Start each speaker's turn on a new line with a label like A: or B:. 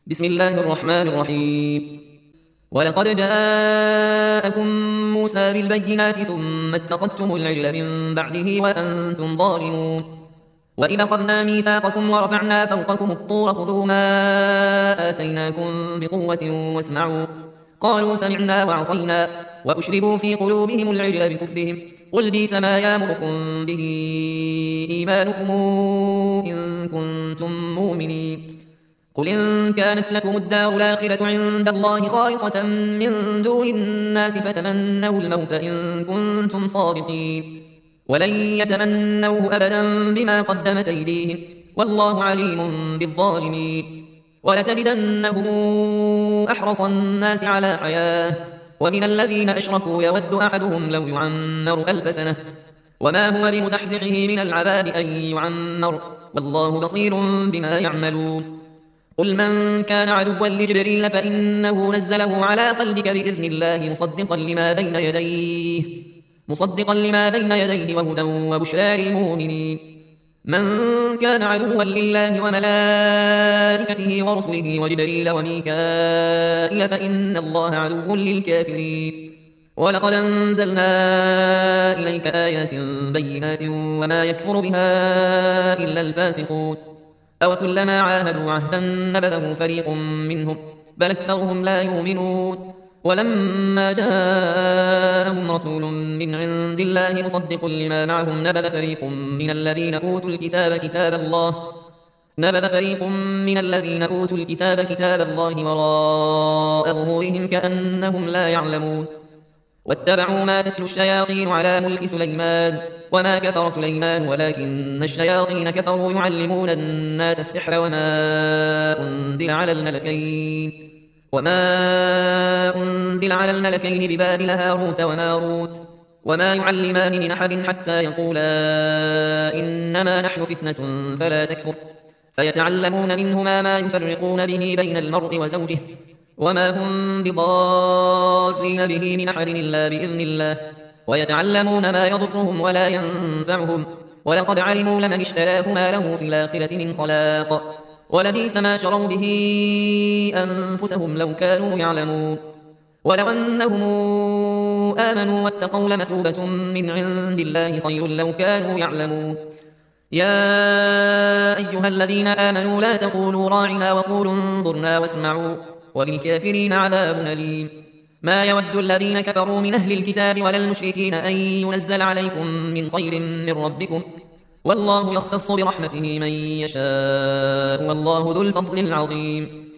A: بسم الله الرحمن الرحيم. ولقد جاءكم موسى بالبينات ثم اتخذتم العجل من بعده وأنتم ظالمون. وإذا أخذنا ميثاقكم ورفعنا فوقكم الطور خذوا ما آتيناكم بقوة واسمعوا. قالوا سمعنا وعصينا وأشربوا في قلوبهم العجل بكفرهم. قل بئس ما يأمركم به إيمانكم إن كنتم مؤمنين. قل إن كانت لكم الدار الآخرة عند الله خالصة من دون الناس فتمنوا الموت إن كنتم صادقين. ولن يتمنوه أبدا بما قدمت أيديهم والله عليم بالظالمين. ولتجدنهم أحرص الناس على حياة ومن الذين أشركوا يود أحدهم لو يعمر 1000 سنة وما هو بمزحزحه من العذاب أن يعمر والله بصير بما يعملون. قل من كان عدوا لجبريل فإنه نزله على قلبك بإذن الله مصدقا لما بين يديه وهدى وبشرى للمؤمنين. من كان عدوا لله وملائكته ورسله وجبريل وميكائيل فإن الله عدو للكافرين. ولقد أنزلنا إليك آيات بينات وما يكفر بها إلا الفاسقون. أو كلما عاهدوا عهدا نبذه فريق منهم بل أكثرهم لا يؤمنون. ولما جاءهم رسول من عند الله مصدق لما معهم نبذ فريق من الذين أوتوا الكتاب كتاب الله وراء ظهورهم كأنهم لا يعلمون. واتبعوا ما تتلو الشياطين على ملك سليمان وما كفر سليمان ولكن الشياطين كفروا يعلمون الناس السحر وما أنزل على الملكين ببابل هاروت وماروت وما يعلمان من أحد حتى يقولا إنما نحن فتنة فلا تكفر فيتعلمون منهما ما يفرقون به بين المرء وزوجه وما هم بضارين به من أحد إلا بإذن الله ويتعلمون ما يضرهم ولا ينفعهم ولقد علموا لمن اشتراه ما له في الآخرة من خلاق ولبئس ما شروا به أنفسهم لو كانوا يعلمون. ولو أنهم آمنوا واتقوا لمثوبة من عند الله خير لو كانوا يعلمون. يا أيها الذين آمنوا لا تقولوا راعنا وقولوا انظرنا واسمعوا وللكافرين عذاب أليم. ما يود الذين كفروا من أهل الكتاب ولا المشركين أن ينزل عليكم من خير من ربكم والله يختص برحمته من يشاء والله ذو الفضل العظيم.